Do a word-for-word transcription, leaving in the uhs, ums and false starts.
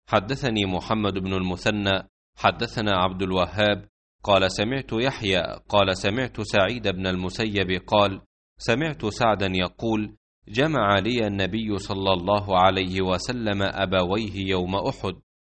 حدثني محمد بن المثنى حدثنا عبد الوهاب قال سمعت يحيى قال سمعت سعيد بن المسيب قال سمعت سعدا يقول جمع لي النبي صلى الله عليه وسلم أبويه يوم أحد